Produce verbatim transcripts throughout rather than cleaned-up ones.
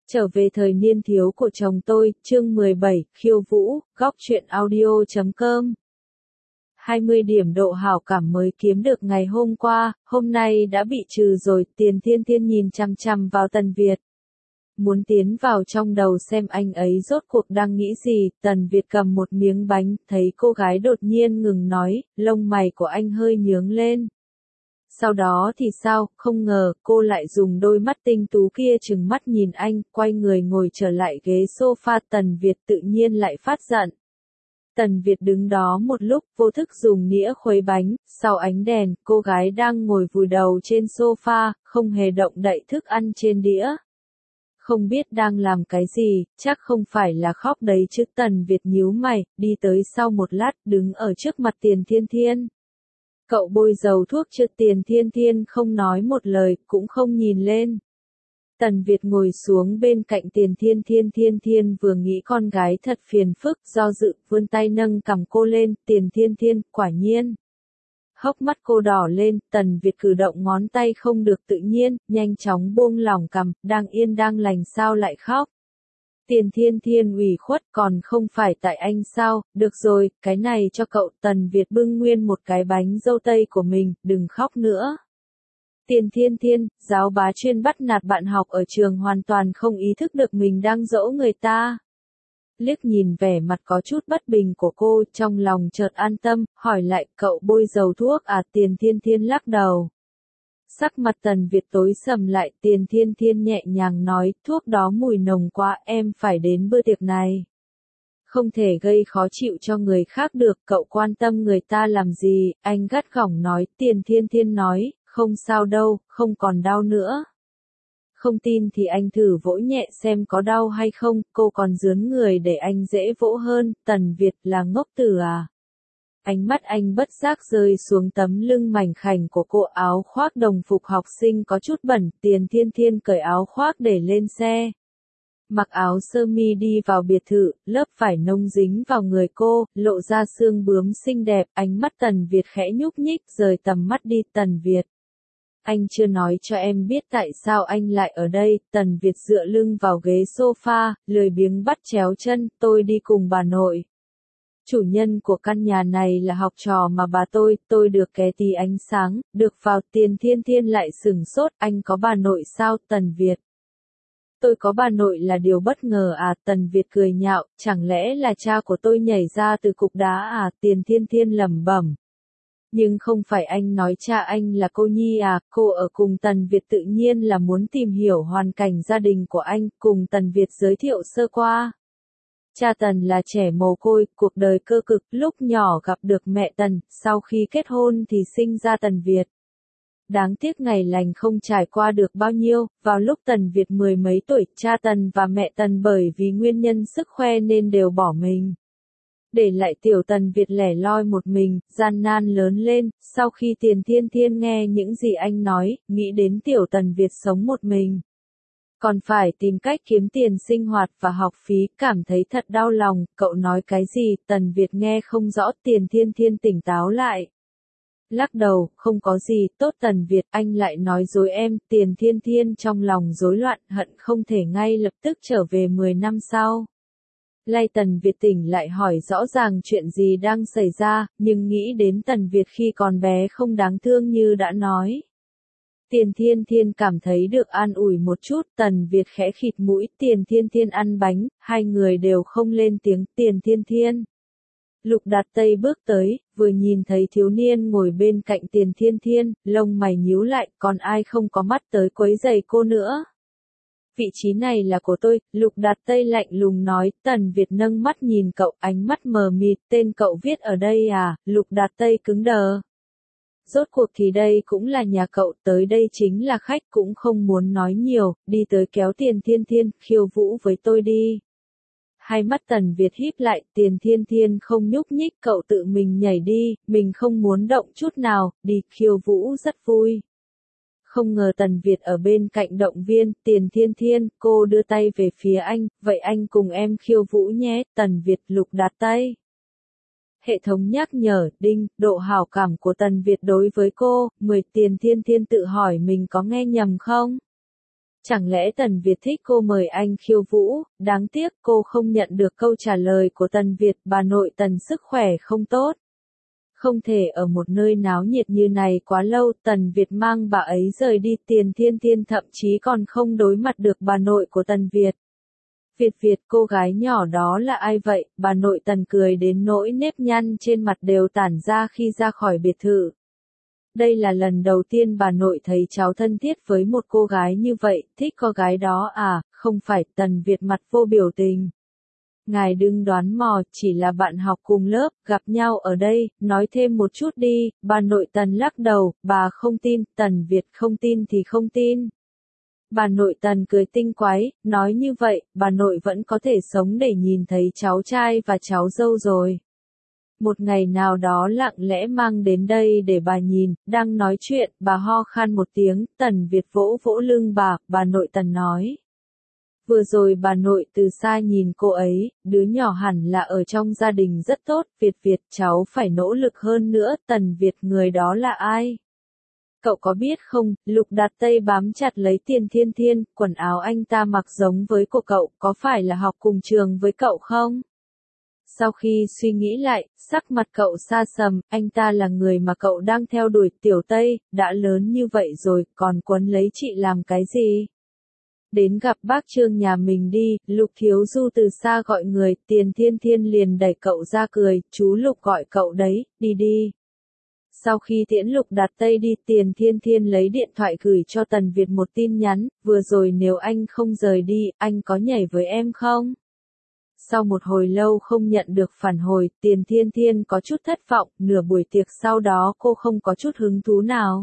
Trở về thời niên thiếu của chồng tôi, chương mười bảy, khiêu vũ, góc truyện audio chấm com. hai mươi điểm độ hảo cảm mới kiếm được ngày hôm qua, hôm nay đã bị trừ rồi, Tiền Thiên Thiên nhìn chằm chằm vào Tần Việt. Muốn tiến vào trong đầu xem anh ấy rốt cuộc đang nghĩ gì, Tần Việt cầm một miếng bánh, thấy cô gái đột nhiên ngừng nói, lông mày của anh hơi nhướng lên. Sau đó thì sao, không ngờ, cô lại dùng đôi mắt tinh tú kia trừng mắt nhìn anh, quay người ngồi trở lại ghế sofa. Tần Việt tự nhiên lại phát giận. Tần Việt đứng đó một lúc, vô thức dùng nĩa khuấy bánh, sau ánh đèn, cô gái đang ngồi vùi đầu trên sofa, không hề động đậy thức ăn trên đĩa. Không biết đang làm cái gì, chắc không phải là khóc đấy chứ. Tần Việt nhíu mày, đi tới sau một lát, đứng ở trước mặt Tiền Thiên Thiên. Cậu bôi dầu thuốc cho Tiền Thiên Thiên không nói một lời, cũng không nhìn lên. Tần Việt ngồi xuống bên cạnh Tiền Thiên Thiên. Thiên Thiên vừa nghĩ con gái thật phiền phức, do dự, vươn tay nâng cằm cô lên. Tiền Thiên Thiên, quả nhiên. Hốc mắt cô đỏ lên, Tần Việt cử động ngón tay không được tự nhiên, nhanh chóng buông lỏng cằm, đang yên đang lành sao lại khóc. Tiền Thiên Thiên ủy khuất, còn không phải tại anh sao, được rồi, cái này cho cậu. Tần Việt bưng nguyên một cái bánh dâu tây của mình, đừng khóc nữa. Tiền Thiên Thiên, giáo bá chuyên bắt nạt bạn học ở trường hoàn toàn không ý thức được mình đang dỗ người ta. Liếc nhìn vẻ mặt có chút bất bình của cô, trong lòng chợt an tâm, hỏi lại, cậu bôi dầu thuốc à? Tiền Thiên Thiên lắc đầu. Sắc mặt Tần Việt tối sầm lại. Tiền Thiên Thiên nhẹ nhàng nói, thuốc đó mùi nồng quá, em phải đến bữa tiệc này. Không thể gây khó chịu cho người khác được, cậu quan tâm người ta làm gì, anh gắt gỏng nói. Tiền Thiên Thiên nói, không sao đâu, không còn đau nữa. Không tin thì anh thử vỗ nhẹ xem có đau hay không, cô còn rướn người để anh dễ vỗ hơn. Tần Việt, là ngốc tử à? Ánh mắt anh bất giác rơi xuống tấm lưng mảnh khảnh của cô. Áo khoác đồng phục học sinh có chút bẩn. Tiền Thiên Thiên cởi áo khoác để lên xe. Mặc áo sơ mi đi vào biệt thự, lớp vải nông dính vào người cô, lộ ra xương bướm xinh đẹp. Ánh mắt Tần Việt khẽ nhúc nhích, rời tầm mắt đi. Tần Việt, anh chưa nói cho em biết tại sao anh lại ở đây. Tần Việt dựa lưng vào ghế sofa, lười biếng bắt chéo chân. Tôi đi cùng bà nội. Chủ nhân của căn nhà này là học trò mà bà tôi, tôi được ké tí ánh sáng, được vào. Tiền Thiên Thiên lại sửng sốt, anh có bà nội sao? Tần Việt, tôi có bà nội là điều bất ngờ à? Tần Việt cười nhạo, chẳng lẽ là cha của tôi nhảy ra từ cục đá à? Tiền Thiên Thiên lẩm bẩm. Nhưng không phải anh nói cha anh là cô Nhi à? Cô ở cùng Tần Việt tự nhiên là muốn tìm hiểu hoàn cảnh gia đình của anh, cùng Tần Việt giới thiệu sơ qua. Cha Tần là trẻ mồ côi, cuộc đời cơ cực, lúc nhỏ gặp được mẹ Tần, sau khi kết hôn thì sinh ra Tần Việt. Đáng tiếc ngày lành không trải qua được bao nhiêu, vào lúc Tần Việt mười mấy tuổi, cha Tần và mẹ Tần bởi vì nguyên nhân sức khoe nên đều bỏ mình. Để lại tiểu Tần Việt lẻ loi một mình, gian nan lớn lên. Sau khi Tiền Thiên Thiên nghe những gì anh nói, nghĩ đến tiểu Tần Việt sống một mình, còn phải tìm cách kiếm tiền sinh hoạt và học phí, cảm thấy thật đau lòng. Cậu nói cái gì? Tần Việt nghe không rõ. Tiền Thiên Thiên tỉnh táo lại, lắc đầu, không có gì. Tốt Tần Việt, anh lại nói dối em. Tiền Thiên Thiên trong lòng rối loạn, hận không thể ngay lập tức trở về mười năm sau. Lay Tần Việt tỉnh lại, hỏi rõ ràng chuyện gì đang xảy ra, nhưng nghĩ đến Tần Việt khi còn bé không đáng thương như đã nói. Tiền Thiên Thiên cảm thấy được an ủi một chút. Tần Việt khẽ khịt mũi. Tiền Thiên Thiên ăn bánh, hai người đều không lên tiếng. Tiền Thiên Thiên. Lục Đạt Tây bước tới, vừa nhìn thấy thiếu niên ngồi bên cạnh Tiền Thiên Thiên, lông mày nhíu lại, còn ai không có mắt tới quấy rầy cô nữa. Vị trí này là của tôi, Lục Đạt Tây lạnh lùng nói. Tần Việt nâng mắt nhìn cậu, ánh mắt mờ mịt. Tên cậu viết ở đây à? Lục Đạt Tây cứng đờ. Rốt cuộc thì đây cũng là nhà cậu, tới đây chính là khách, cũng không muốn nói nhiều, đi tới kéo Tiền Thiên Thiên, khiêu vũ với tôi đi. Hai mắt Tần Việt híp lại. Tiền Thiên Thiên không nhúc nhích, cậu tự mình nhảy đi, mình không muốn động chút nào, đi, khiêu vũ rất vui. Không ngờ Tần Việt ở bên cạnh động viên. Tiền Thiên Thiên, cô đưa tay về phía anh, vậy anh cùng em khiêu vũ nhé. Tần Việt, Lục Đạt Tây. Hệ thống nhắc nhở, đinh, độ hảo cảm của Tần Việt đối với cô, mười. Tiền Thiên Thiên tự hỏi mình có nghe nhầm không? Chẳng lẽ Tần Việt thích cô mời anh khiêu vũ, đáng tiếc cô không nhận được câu trả lời của Tần Việt, bà nội Tần sức khỏe không tốt. Không thể ở một nơi náo nhiệt như này quá lâu, Tần Việt mang bà ấy rời đi, Tiền Thiên Thiên thậm chí còn không đối mặt được bà nội của Tần Việt. Việt Việt, cô gái nhỏ đó là ai vậy? Bà nội Tần cười đến nỗi nếp nhăn trên mặt đều tản ra khi ra khỏi biệt thự. Đây là lần đầu tiên bà nội thấy cháu thân thiết với một cô gái như vậy, thích cô gái đó à, không phải. Tần Việt mặt vô biểu tình. Ngài đừng đoán mò, chỉ là bạn học cùng lớp, gặp nhau ở đây, nói thêm một chút đi. Bà nội Tần lắc đầu, bà không tin. Tần Việt không tin thì không tin. Bà nội Tần cười tinh quái, nói như vậy, bà nội vẫn có thể sống để nhìn thấy cháu trai và cháu dâu rồi. Một ngày nào đó lặng lẽ mang đến đây để bà nhìn. Đang nói chuyện, bà ho khan một tiếng, Tần Việt vỗ vỗ lưng bà, bà nội Tần nói. Vừa rồi bà nội từ xa nhìn cô ấy, đứa nhỏ hẳn là ở trong gia đình rất tốt. Việt Việt, cháu phải nỗ lực hơn nữa. Tần Việt, người đó là ai? Cậu có biết không, Lục Đạt Tây bám chặt lấy Tiền Thiên Thiên, quần áo anh ta mặc giống với của cậu, có phải là học cùng trường với cậu không? Sau khi suy nghĩ lại, sắc mặt cậu xa sầm, anh ta là người mà cậu đang theo đuổi. Tiểu Tây, đã lớn như vậy rồi, còn quấn lấy chị làm cái gì? Đến gặp bác Trương nhà mình đi. Lục Thiếu Du từ xa gọi người, Tiền Thiên Thiên liền đẩy cậu ra cười, chú Lục gọi cậu đấy, đi đi. Sau khi tiễn Lục Đạt Tây đi, Tiền Thiên Thiên lấy điện thoại gửi cho Tần Việt một tin nhắn, vừa rồi nếu anh không rời đi, anh có nhảy với em không? Sau một hồi lâu không nhận được phản hồi, Tiền Thiên Thiên có chút thất vọng, nửa buổi tiệc sau đó cô không có chút hứng thú nào.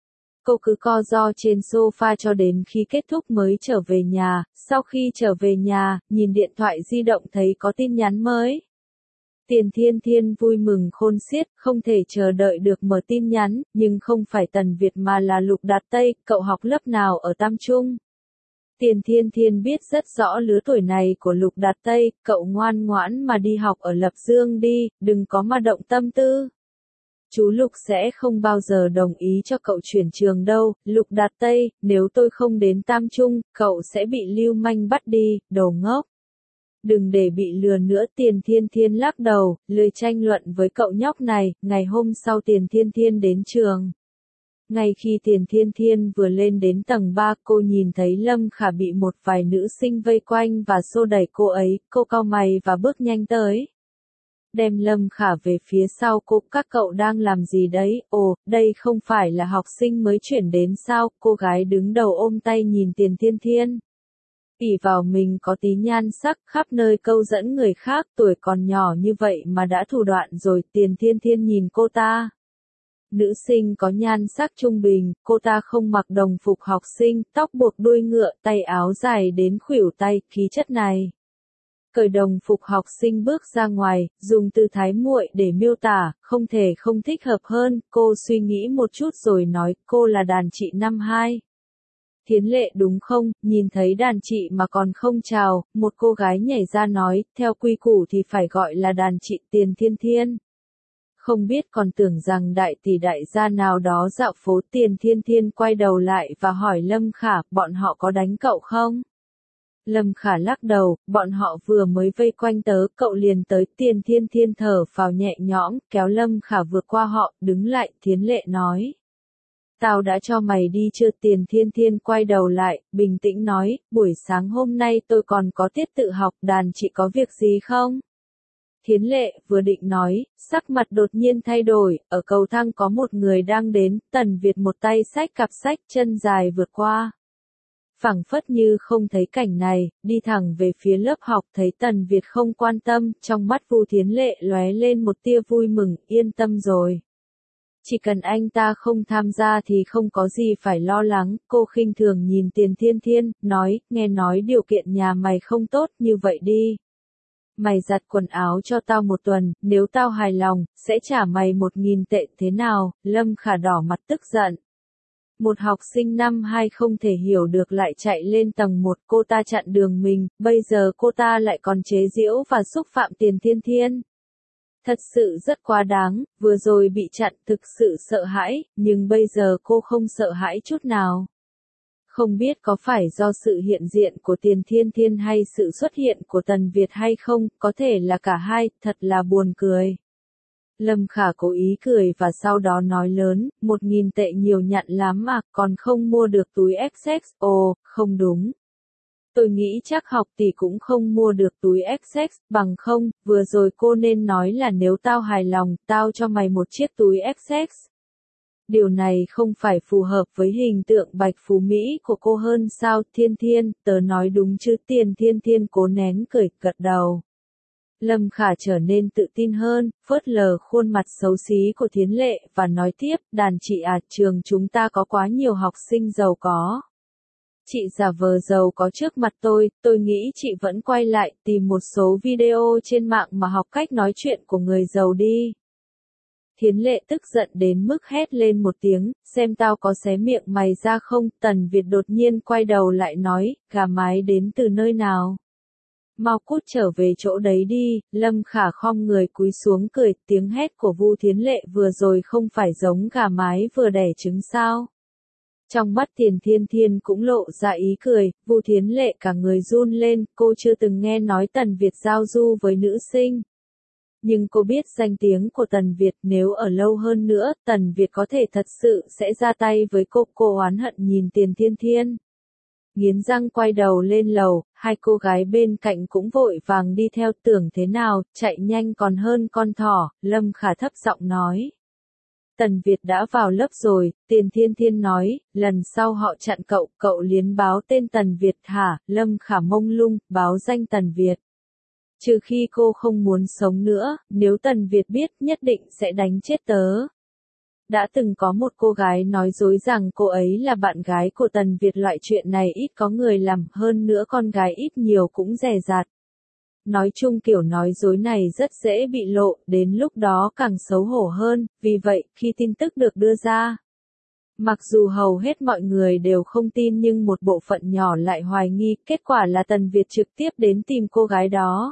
Cô cứ co ro trên sofa cho đến khi kết thúc mới trở về nhà. Sau khi trở về nhà, nhìn điện thoại di động thấy có tin nhắn mới. Tiền Thiên Thiên vui mừng khôn xiết, không thể chờ đợi được mở tin nhắn, nhưng không phải Tần Việt mà là Lục Đạt Tây. Cậu học lớp nào ở Tam Trung? Tiền Thiên Thiên biết rất rõ lứa tuổi này của Lục Đạt Tây, cậu ngoan ngoãn mà đi học ở Lập Dương đi, đừng có mà động tâm tư. Chú Lục sẽ không bao giờ đồng ý cho cậu chuyển trường đâu. Lục Đạt Tây, nếu tôi không đến Tam Trung, cậu sẽ bị lưu manh bắt đi, đồ ngốc. Đừng để bị lừa nữa. Tiền Thiên Thiên lắc đầu, lười tranh luận với cậu nhóc này. Ngày hôm sau Tiền Thiên Thiên đến trường. Ngay khi Tiền Thiên Thiên vừa lên đến tầng ba, cô nhìn thấy Lâm Khả bị một vài nữ sinh vây quanh và xô đẩy cô ấy, cô cau mày và bước nhanh tới. Đem Lâm Khả về phía sau cô, các cậu đang làm gì đấy? Ồ, đây không phải là học sinh mới chuyển đến sao? Cô gái đứng đầu ôm tay nhìn Tiền Thiên Thiên. ỷ vào mình có tí nhan sắc, khắp nơi câu dẫn người khác, tuổi còn nhỏ như vậy mà đã thủ đoạn rồi. Tiền Thiên Thiên nhìn cô ta. Nữ sinh có nhan sắc trung bình, cô ta không mặc đồng phục học sinh, tóc buộc đuôi ngựa, tay áo dài đến khuỷu tay, khí chất này. Cởi đồng phục học sinh bước ra ngoài, dùng từ thái muội để miêu tả, không thể không thích hợp hơn. Cô suy nghĩ một chút rồi nói, cô là đàn chị năm hai. Thiến Lệ đúng không? Nhìn thấy đàn chị mà còn không chào, một cô gái nhảy ra nói, theo quy củ thì phải gọi là đàn chị. Tiền Thiên Thiên. Không biết còn tưởng rằng đại tỷ đại gia nào đó dạo phố. Tiền Thiên Thiên quay đầu lại và hỏi Lâm Khả, bọn họ có đánh cậu không? Lâm Khả lắc đầu, bọn họ vừa mới vây quanh tớ, cậu liền tới. Tiền Thiên Thiên thở phào nhẹ nhõm, kéo Lâm Khả vượt qua họ, đứng lại. Thiến Lệ nói. Tao đã cho mày đi chưa? Tiền Thiên Thiên quay đầu lại, bình tĩnh nói, buổi sáng hôm nay tôi còn có tiết tự học, đàn chị có việc gì không? Thiến Lệ vừa định nói, sắc mặt đột nhiên thay đổi, ở cầu thang có một người đang đến. Tần Việt một tay xách cặp sách, chân dài vượt qua. Phảng phất như không thấy cảnh này, đi thẳng về phía lớp học. Thấy Tần Việt không quan tâm, trong mắt Vu Thiến Lệ lóe lên một tia vui mừng, yên tâm rồi. Chỉ cần anh ta không tham gia thì không có gì phải lo lắng. Cô khinh thường nhìn Tiền Thiên Thiên, nói, nghe nói điều kiện nhà mày không tốt, như vậy đi. Mày giặt quần áo cho tao một tuần, nếu tao hài lòng, sẽ trả mày một nghìn tệ, thế nào? Lâm Khả đỏ mặt tức giận. Một học sinh năm hai không thể hiểu được lại chạy lên tầng một, cô ta chặn đường mình, bây giờ cô ta lại còn chế giễu và xúc phạm Tiền Thiên Thiên. Thật sự rất quá đáng, vừa rồi bị chặn thực sự sợ hãi, nhưng bây giờ cô không sợ hãi chút nào. Không biết có phải do sự hiện diện của Tiền Thiên Thiên hay sự xuất hiện của Tần Việt hay không, có thể là cả hai, thật là buồn cười. Lâm Khả cố ý cười và sau đó nói lớn, một nghìn tệ nhiều nhặn lắm mà, còn không mua được túi ép ích, ồ, không đúng. Tôi nghĩ chắc học tỷ cũng không mua được túi ép ích, bằng không, vừa rồi cô nên nói là nếu tao hài lòng, tao cho mày một chiếc túi ép ích. Điều này không phải phù hợp với hình tượng bạch phú Mỹ của cô hơn sao? Thiên Thiên, tớ nói đúng chứ? Tiền Thiên Thiên cố nén cười, gật đầu. Lâm Khả trở nên tự tin hơn, phớt lờ khuôn mặt xấu xí của Thiến Lệ, và nói tiếp, đàn chị à, trường chúng ta có quá nhiều học sinh giàu có. Chị giả vờ giàu có trước mặt tôi, tôi nghĩ chị vẫn quay lại, tìm một số video trên mạng mà học cách nói chuyện của người giàu đi. Thiến Lệ tức giận đến mức hét lên một tiếng, xem tao có xé miệng mày ra không? Tần Việt đột nhiên quay đầu lại nói, gà mái đến từ nơi nào? Mau cút trở về chỗ đấy đi. Lâm Khả khom người cúi xuống cười, tiếng hét của Vu Thiến Lệ vừa rồi không phải giống gà mái vừa đẻ trứng sao? Trong mắt Tiền Thiên Thiên cũng lộ ra ý cười, Vu Thiến Lệ cả người run lên, cô chưa từng nghe nói Tần Việt giao du với nữ sinh. Nhưng cô biết danh tiếng của Tần Việt, nếu ở lâu hơn nữa, Tần Việt có thể thật sự sẽ ra tay với cô. Cô oán hận nhìn Tiền Thiên Thiên. Nghiến răng quay đầu lên lầu, hai cô gái bên cạnh cũng vội vàng đi theo, tưởng thế nào, chạy nhanh còn hơn con thỏ. Lâm Khả thấp giọng nói. Tần Việt đã vào lớp rồi, Tiền Thiên Thiên nói, lần sau họ chặn cậu, cậu liền báo tên Tần Việt hả? Lâm Khả mông lung, báo danh Tần Việt. Trừ khi cô không muốn sống nữa, nếu Tần Việt biết nhất định sẽ đánh chết tớ. Đã từng có một cô gái nói dối rằng cô ấy là bạn gái của Tần Việt, loại chuyện này ít có người làm, hơn nữa con gái ít nhiều cũng dè dặt. Nói chung kiểu nói dối này rất dễ bị lộ, đến lúc đó càng xấu hổ hơn, vì vậy, khi tin tức được đưa ra, mặc dù hầu hết mọi người đều không tin nhưng một bộ phận nhỏ lại hoài nghi, kết quả là Tần Việt trực tiếp đến tìm cô gái đó.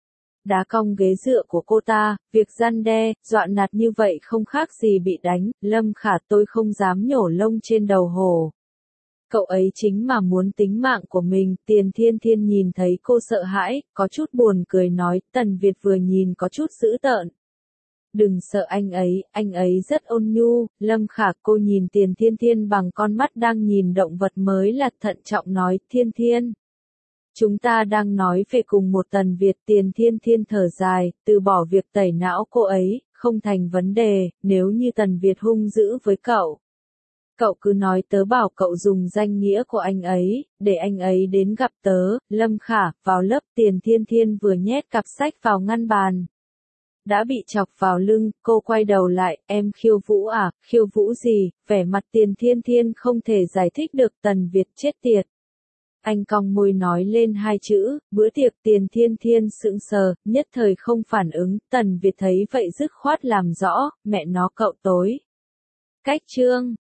Đá cong ghế dựa của cô ta, việc răn đe, dọa nạt như vậy không khác gì bị đánh. Lâm Khả, tôi không dám nhổ lông trên đầu hổ. Cậu ấy chính mà muốn tính mạng của mình. Tiền Thiên Thiên nhìn thấy cô sợ hãi, có chút buồn cười nói, Tần Việt vừa nhìn có chút dữ tợn. Đừng sợ anh ấy, anh ấy rất ôn nhu. Lâm Khả, cô nhìn Tiền Thiên Thiên bằng con mắt đang nhìn động vật mới là thận trọng nói, Thiên Thiên. Chúng ta đang nói về cùng một Tần Việt. Tiền Thiên Thiên thở dài, từ bỏ việc tẩy não cô ấy, không thành vấn đề, nếu như Tần Việt hung dữ với cậu. Cậu cứ nói tớ bảo cậu dùng danh nghĩa của anh ấy, để anh ấy đến gặp tớ. Lâm Khả, vào lớp. Tiền Thiên Thiên vừa nhét cặp sách vào ngăn bàn. Đã bị chọc vào lưng, cô quay đầu lại, em khiêu vũ à? Khiêu vũ gì? Vẻ mặt Tiền Thiên Thiên không thể giải thích được. Tần Việt chết tiệt. Anh cong môi nói lên hai chữ, bữa tiệc. Tiền Thiên Thiên sững sờ, nhất thời không phản ứng. Tần Việt thấy vậy dứt khoát làm rõ, mẹ nó cậu tối cách chương.